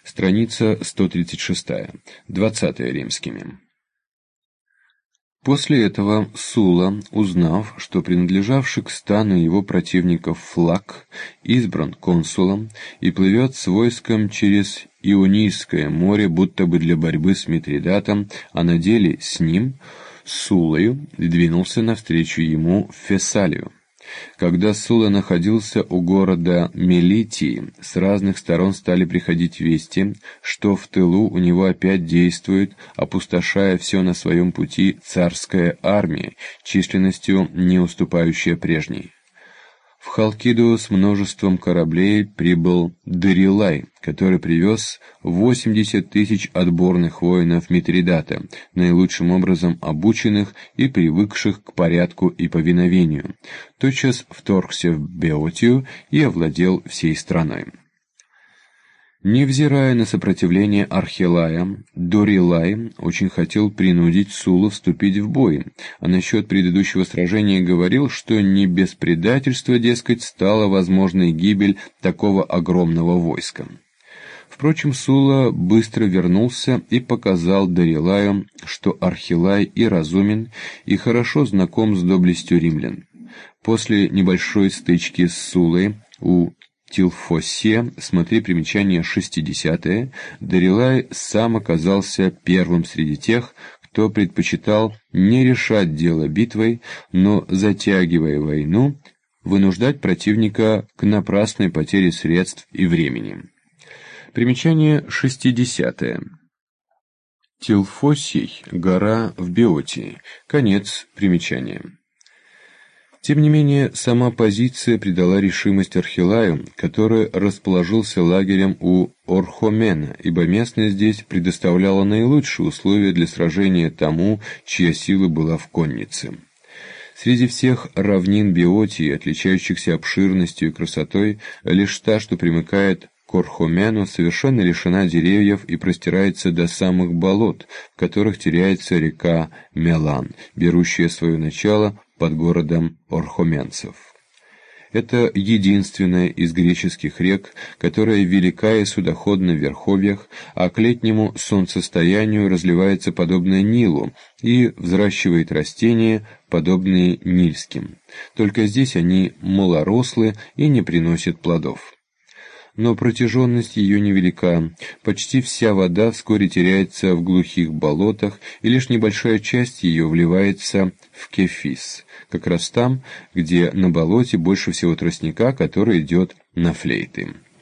Страница 136. 20 римскими. После этого Сула, узнав, что принадлежавший к стану его противников Флаг избран консулом и плывет с войском через Ионийское море, будто бы для борьбы с Митридатом, а на деле с ним, Сулою, двинулся навстречу ему в Фессалию. Когда Сула находился у города Мелитии, с разных сторон стали приходить вести, что в тылу у него опять действует, опустошая все на своем пути, царская армия, численностью не уступающая прежней. В Халкиду с множеством кораблей прибыл Дарилай, который привез 80 тысяч отборных воинов Митридата, наилучшим образом обученных и привыкших к порядку и повиновению. Тотчас вторгся в Беотию и овладел всей страной. Невзирая на сопротивление Архилая, Дорилай очень хотел принудить Сулу вступить в бой, а насчет предыдущего сражения говорил, что не без предательства, дескать, стала возможной гибель такого огромного войска. Впрочем, Сула быстро вернулся и показал Дорилаю, что Архилай и разумен, и хорошо знаком с доблестью римлян. После небольшой стычки с Сулой у Тилфосе, смотри примечание 60-е, Дарилай сам оказался первым среди тех, кто предпочитал не решать дело битвой, но, затягивая войну, вынуждать противника к напрасной потере средств и времени. Примечание 60-е. Тилфосий, гора в Беотии. Конец примечания. Тем не менее, сама позиция придала решимость Архилаю, который расположился лагерем у Орхомена, ибо местность здесь предоставляла наилучшие условия для сражения тому, чья сила была в коннице. Среди всех равнин Беотии, отличающихся обширностью и красотой, лишь та, что примыкает к Орхомену, совершенно лишена деревьев и простирается до самых болот, в которых теряется река Мелан, берущая свое начало под городом орхоменцев. Это единственная из греческих рек, которая велика и судоходна в верховьях, а к летнему солнцестоянию разливается подобно Нилу и взращивает растения, подобные нильским. Только здесь они малорослы и не приносят плодов. Но протяженность ее невелика, почти вся вода вскоре теряется в глухих болотах, и лишь небольшая часть ее вливается в Кефис, как раз там, где на болоте больше всего тростника, который идет на флейты.